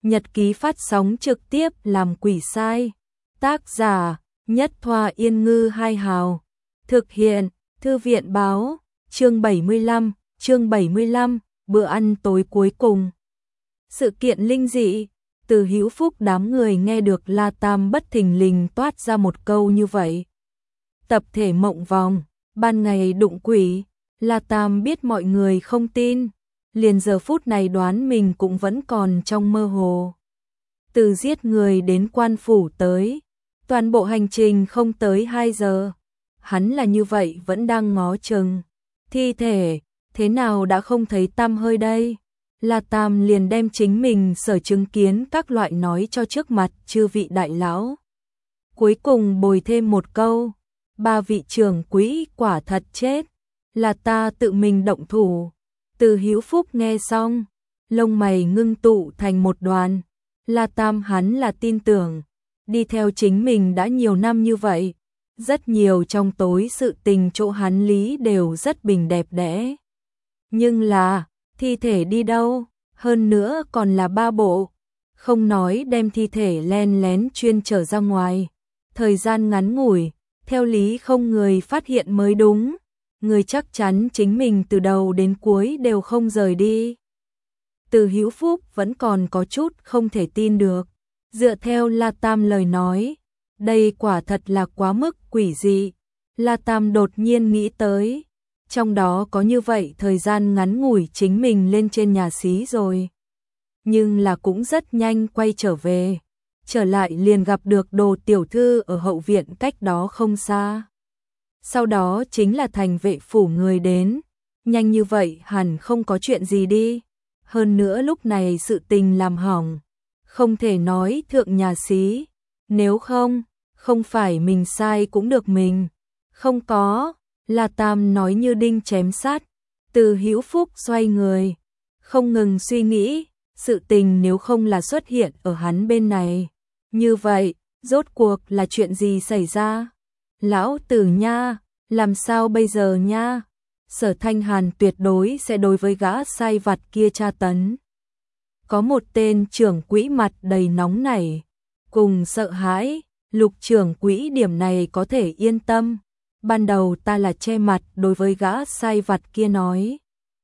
Nhật ký phát sóng trực tiếp làm quỷ sai. Tác giả Nhất Thoa Yên Ngư Hai Hào. Thực hiện Thư viện Báo. Chương 75, bữa ăn tối cuối cùng. Sự kiện linh dị. Từ Hữu Phúc đám người nghe được La Tam bất thình lình toát ra một câu như vậy. Tập thể mộng vòng, ban ngày đụng quỷ. La Tam biết mọi người không tin, liền giờ phút này đoán mình cũng vẫn còn trong mơ hồ. Từ giết người đến quan phủ tới, toàn bộ hành trình không tới 2 giờ. Hắn là như vậy vẫn đang ngó chừng. Thi thể, thế nào đã không thấy tăm hơi đây? La Tam liền đem chính mình sở chứng kiến các loại nói cho trước mặt chư vị đại lão. Cuối cùng bồi thêm một câu, 3 vị trưởng quỹ quả thật chết, là ta tự mình động thủ. Từ Hữu Phúc nghe xong, lông mày ngưng tụ thành một đoàn. La Tam hắn là tin tưởng, đi theo chính mình đã nhiều năm như vậy, rất nhiều trong tối sự tình chỗ hắn lý đều rất bình đẹp đẽ. Nhưng là, thi thể đi đâu, hơn nữa còn là 3 bộ, không nói đem thi thể len lén chuyên trở ra ngoài. Thời gian ngắn ngủi, theo lý không người phát hiện mới đúng, người chắc chắn chính mình từ đầu đến cuối đều không rời đi. Từ Hữu Phúc vẫn còn có chút không thể tin được, dựa theo La Tam lời nói, đây quả thật là quá mức quỷ dị. La Tam đột nhiên nghĩ tới, trong đó có như vậy thời gian ngắn ngủi chính mình lên trên nhà xí rồi. Nhưng là cũng rất nhanh quay trở về, trở lại liền gặp được Đồ tiểu thư ở hậu viện cách đó không xa. Sau đó chính là thành vệ phủ người đến, nhanh như vậy hẳn không có chuyện gì đi. Hơn nữa lúc này sự tình làm hỏng, không thể nói thượng nhà xí, nếu không phải mình sai cũng được mình. Không có, La Tam nói như đinh chém sắt. Từ Hữu Phúc xoay người, không ngừng suy nghĩ, sự tình nếu không là xuất hiện ở hắn bên này, như vậy, rốt cuộc là chuyện gì xảy ra? Lão tử nha, làm sao bây giờ nha? Sở Thanh Hàn tuyệt đối sẽ đối với gã sai vặt kia tra tấn. Có một tên trưởng quỹ mặt đầy nóng nảy, cùng sợ hãi, Lục trưởng quỹ điểm này có thể yên tâm. Ban đầu ta là che mặt đối với gã sai vặt kia nói.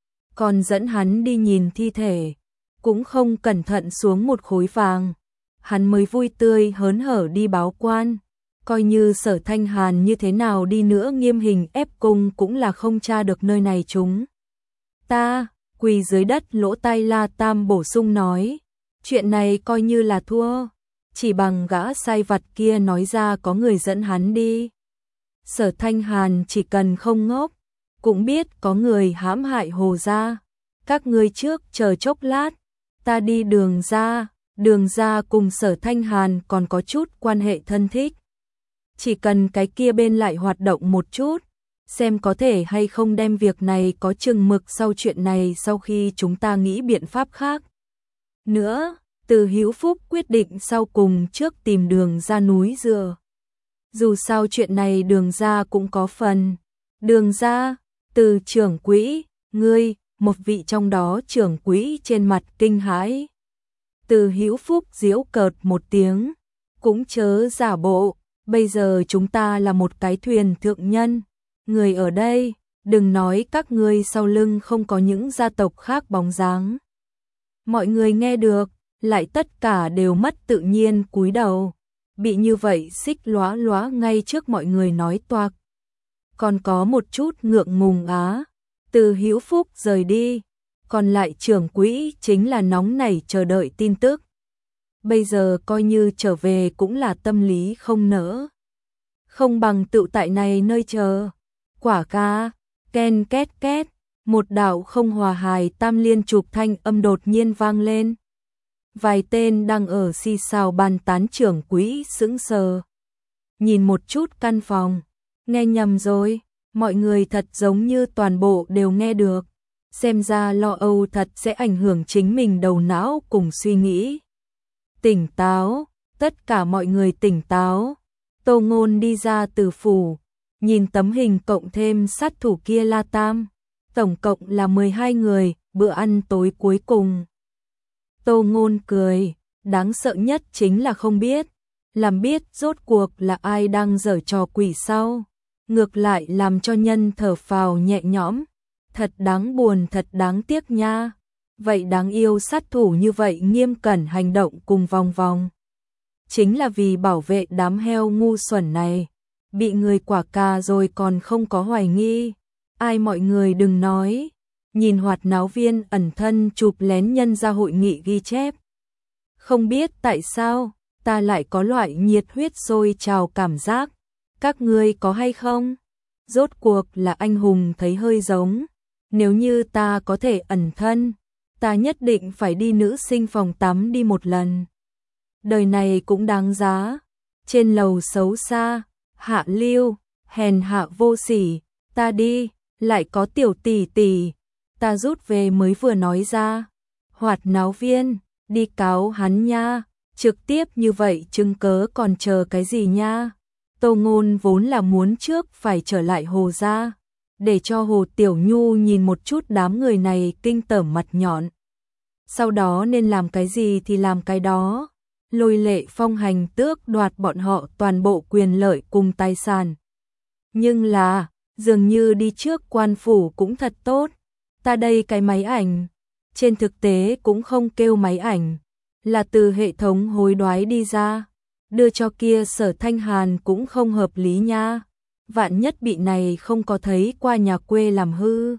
Còn dẫn hắn đi nhìn thi thể, cũng không cẩn thận xuống một khối vàng. Hắn mới vui tươi hớn hở đi báo quan. Coi như Sở Thanh Hàn như thế nào đi nữa nghiêm hình ép cung cũng là không tra được nơi này chúng. Ta, quỳ dưới đất lỗ tai La Tam bổ sung nói. Chuyện này coi như là thua. Chỉ bằng gã sai vặt kia nói ra có người dẫn hắn đi. Sở Thanh Hàn chỉ cần không ngốc, cũng biết có người hãm hại Hồ gia. Các ngươi trước chờ chốc lát, ta đi Đường gia cùng Sở Thanh Hàn còn có chút quan hệ thân thích. Chỉ cần cái kia bên lại hoạt động một chút, xem có thể hay không đem việc này có chừng mực sau chuyện này sau khi chúng ta nghĩ biện pháp khác. Nữa, Từ Hữu Phúc quyết định sau cùng trước tìm Đường ra núi dừa. Dù sao chuyện này Đường ra cũng có phần. Đường ra, Từ trưởng quỹ, ngươi, một vị trong đó trưởng quỹ trên mặt kinh hãi. Từ Hữu Phúc giễu cợt một tiếng, cũng chớ giả bộ, bây giờ chúng ta là một cái thuyền thượng nhân, người ở đây, đừng nói các ngươi sau lưng không có những gia tộc khác bóng dáng. Mọi người nghe được, lại tất cả đều mất tự nhiên cúi đầu, bị như vậy xích lóa lóa ngay trước mọi người nói toạc. Còn có một chút ngượng ngùng á. Từ Hữu Phúc rời đi, còn lại trưởng quỹ chính là nóng nảy chờ đợi tin tức. Bây giờ coi như trở về cũng là tâm lý không nỡ. Không bằng tự tại này nơi chờ. Quả ca, ken két két, một đạo không hòa hài tam liên chụp thanh âm đột nhiên vang lên. Vài tên đang ở xì xào bàn tán trưởng quỹ sững sờ. Nhìn một chút căn phòng, nghe nhầm rồi, mọi người thật giống như toàn bộ đều nghe được. Xem ra lo âu thật sẽ ảnh hưởng chính mình đầu não cùng suy nghĩ. Tỉnh táo, tất cả mọi người tỉnh táo. Tô Ngôn đi ra từ phủ, nhìn tấm hình cộng thêm sát thủ kia La Tam. Tổng cộng là 12 người, bữa ăn tối cuối cùng. Tô Ngôn cười, Đáng sợ nhất chính là không biết, làm biết rốt cuộc là ai đang giở trò quỷ sau. Ngược lại làm cho nhân thở phào nhẹ nhõm, thật đáng buồn, thật đáng tiếc nha. Vậy đáng yêu sát thủ như vậy nghiêm cẩn hành động cùng vòng vòng. Chính là vì bảo vệ đám heo ngu xuẩn này, bị người quả cà rồi còn không có hoài nghi. Ai mọi người đừng nói, nhìn hoạt náo viên ẩn thân chụp lén nhân ra hội nghị ghi chép. Không biết tại sao, ta lại có loại nhiệt huyết sôi trào cảm giác, các ngươi có hay không? Rốt cuộc là anh hùng thấy hơi giống, nếu như ta có thể ẩn thân, ta nhất định phải đi nữ sinh phòng tắm đi một lần. Đời này cũng đáng giá. Trên lầu xấu xa, hạ lưu, hèn hạ vô sỉ, ta đi, lại có tiểu tỷ tỷ, ta rút về mới vừa nói ra. Hoạt náo viên, đi cáo hắn nha, trực tiếp như vậy chứng cớ còn chờ cái gì nha. Tô Ngôn vốn là muốn trước phải trở lại Hồ gia, để cho Hồ Tiểu Nhu nhìn một chút đám người này kinh tởm mặt nhọn. Sau đó nên làm cái gì thì làm cái đó, lôi lệ phong hành tước đoạt bọn họ toàn bộ quyền lợi cùng tài sản. Nhưng là, dường như đi trước quan phủ cũng thật tốt, ta đây cái máy ảnh, trên thực tế cũng không kêu máy ảnh, là từ hệ thống hối đoái đi ra, đưa cho kia Sở Thanh Hàn cũng không hợp lý nha, vạn nhất bị này không có thấy qua nhà quê làm hư.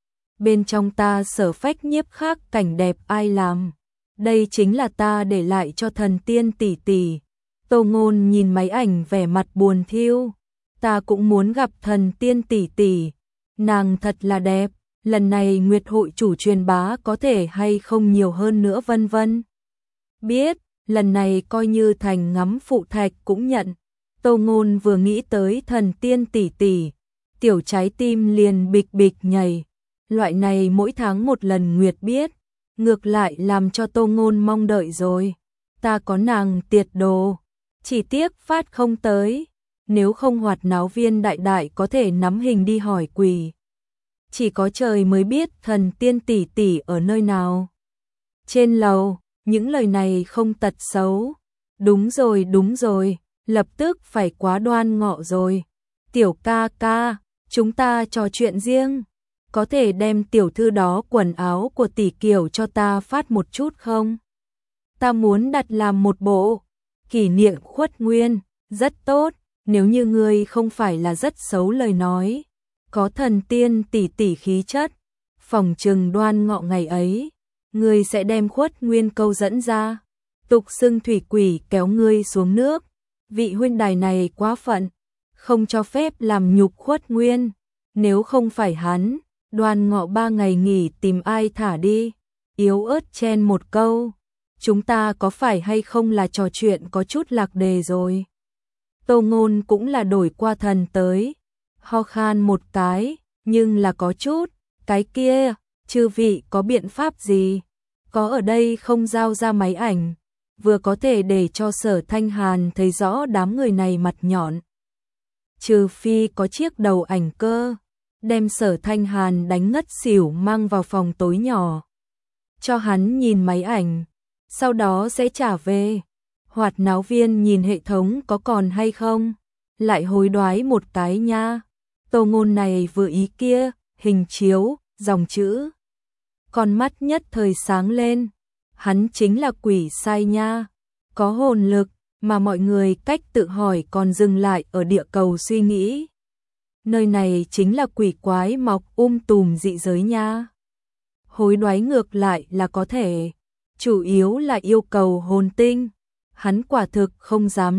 Bên trong ta Sở phách nhiếp khác cảnh đẹp ai làm, đây chính là ta để lại cho thần tiên tỷ tỷ. Tô Ngôn nhìn máy ảnh vẻ mặt buồn thiêu, ta cũng muốn gặp thần tiên tỷ tỷ, nàng thật là đẹp, lần này Nguyệt hội chủ truyền bá có thể hay không nhiều hơn nữa vân vân. Biết, lần này coi như thành ngắm phụ thạch cũng nhận. Tô Ngôn vừa nghĩ tới thần tiên tỷ tỷ, tiểu trái tim liền bịch bịch nhảy. Loại này mỗi tháng một lần Nguyệt biết, ngược lại làm cho Tô Ngôn mong đợi rồi. Ta có nàng tiệt đồ, chỉ tiếc phát không tới, nếu không hoạt náo viên đại đại có thể nắm hình đi hỏi quỷ. Chỉ có trời mới biết thần tiên tỷ tỷ ở nơi nào. Trên lầu, những lời này không tật xấu. Đúng rồi, lập tức phải quá đoan ngọ rồi. Tiểu ca ca, chúng ta trò chuyện riêng. Có thể đem tiểu thư đó quần áo của tỷ Kiều cho ta phát một chút không? Ta muốn đặt làm một bộ kỷ niệm khuất nguyên, rất tốt, nếu như ngươi không phải là rất xấu lời nói, có thần tiên tỷ tỷ khí chất, phòng trừng đoan ngọ ngày ấy, ngươi sẽ đem khuất nguyên câu dẫn ra, tục xưng thủy quỷ kéo ngươi xuống nước, vị huynh đài này quá phận, không cho phép làm nhục khuất nguyên, nếu không phải hắn, đoan ngọ 3 ngày nghỉ tìm ai thả đi, yếu ớt chen một câu, chúng ta có phải hay không là trò chuyện có chút lạc đề rồi. Tô Ngôn cũng là đổi qua thần tới, ho khan một cái, nhưng là có chút, cái kia, chư vị có biện pháp gì, có ở đây không giao ra máy ảnh, vừa có thể để cho Sở Thanh Hàn thấy rõ đám người này mặt nhọn. Trừ phi có chiếc đầu ảnh cơ, đem Sở Thanh Hàn đánh ngất xỉu mang vào phòng tối nhỏ, cho hắn nhìn máy ảnh, sau đó sẽ trả về. Hoạt náo viên nhìn hệ thống có còn hay không, lại hối đoái một cái nha. Tô Ngôn này vừa ý kia, hình chiếu, dòng chữ. Con mắt nhất thời sáng lên, hắn chính là quỷ sai nha, có hồn lực, mà mọi người cách tự hỏi còn dừng lại ở địa cầu suy nghĩ. Nơi này chính là quỷ quái mọc tùm dị giới nha. Hối đoái ngược lại là có thể, chủ yếu là yêu cầu hồn tinh. Hắn quả thực không dám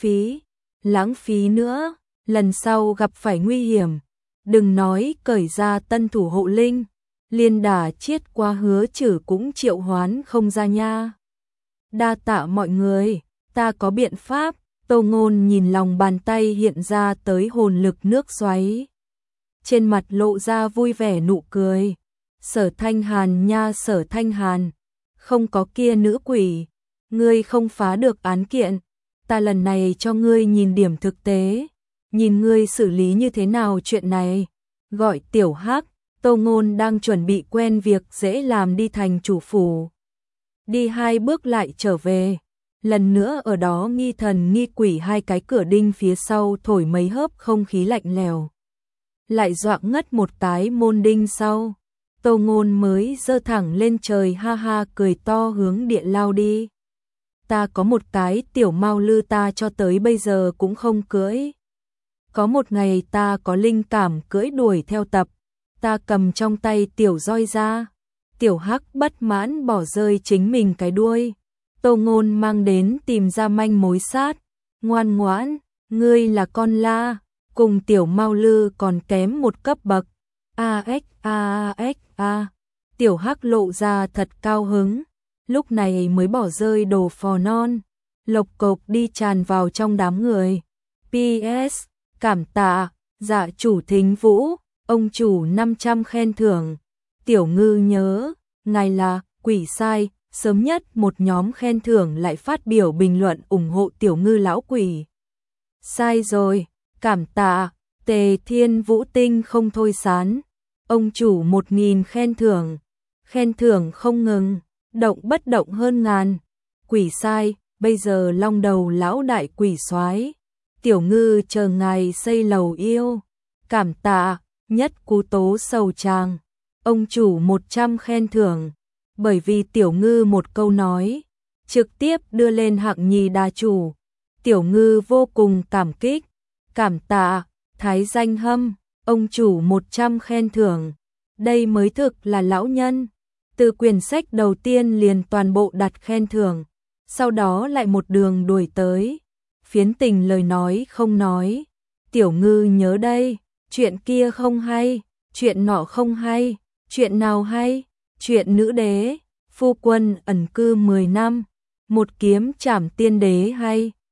lãng phí nữa, lần sau gặp phải nguy hiểm, đừng nói cởi ra tân thủ hộ linh, liên đả chiết qua hứa chử cũng triệu hoán không ra nha. Đa tạ mọi người, ta có biện pháp. Tô Ngôn nhìn lòng bàn tay hiện ra tới hồn lực nước xoáy, trên mặt lộ ra vui vẻ nụ cười. Sở Thanh Hàn nha, Sở Thanh Hàn, không có kia nữ quỷ, ngươi không phá được án kiện, ta lần này cho ngươi nhìn điểm thực tế, nhìn ngươi xử lý như thế nào chuyện này. Gọi Tiểu Hắc, Tô Ngôn đang chuẩn bị quen việc dễ làm đi thành chủ phủ. đi 2 bước lại trở về. Lần nữa ở đó nghi thần nghi quỷ, 2 cái cửa đinh phía sau thổi mấy hớp không khí lạnh lèo. Lại doạng ngất một cái môn đinh sau. Tô Ngôn mới giơ thẳng lên trời, ha ha cười to hướng địa lao đi. Ta có một cái tiểu mao lư ta cho tới bây giờ cũng không cưỡi. Có một ngày ta có linh cảm cưỡi đuổi theo tập, ta cầm trong tay tiểu roi ra. Tiểu Hắc bất mãn bỏ rơi chính mình cái đuôi. Tô Ngôn mang đến tìm ra manh mối sát. Ngoan ngoãn, ngươi là con la, cùng tiểu mao lư còn kém một cấp bậc. A. Tiểu Hắc lộ ra thật cao hứng, lúc này mới bỏ rơi đồ phò non, lộc cộc đi tràn vào trong đám người. PS, cảm tạ, dạ chủ Thính Vũ, ông chủ 500 khen thưởng. Tiểu Ngư nhớ, ngài là quỷ sai, sớm nhất một nhóm khen thưởng lại phát biểu bình luận ủng hộ Tiểu Ngư lão quỷ. Sai rồi, cảm tạ, Tề Thiên Vũ Tinh không thôi sán. Ông chủ 1000 khen thưởng không ngừng, động bất động hơn ngàn. Quỷ sai, bây giờ long đầu lão đại quỷ soái. Tiểu Ngư chờ ngài xây lầu yêu. Cảm tạ, nhất cú tố sầu tràng. Ông chủ 100 khen thưởng, bởi vì Tiểu Ngư một câu nói, trực tiếp đưa lên hạng nhì đa chủ. Tiểu Ngư vô cùng cảm kích. Cảm tạ, Thái Danh Hâm, ông chủ 100 khen thưởng. Đây mới thực là lão nhân. Từ quyển sách đầu tiên liền toàn bộ đặt khen thưởng, sau đó lại một đường đuổi tới. Phiến tình lời nói không nói. Tiểu Ngư nhớ đây, chuyện kia không hay, chuyện nọ không hay, chuyện nào hay, chuyện nữ đế, phu quân ẩn cư 10 năm, một kiếm trảm tiên đế hay.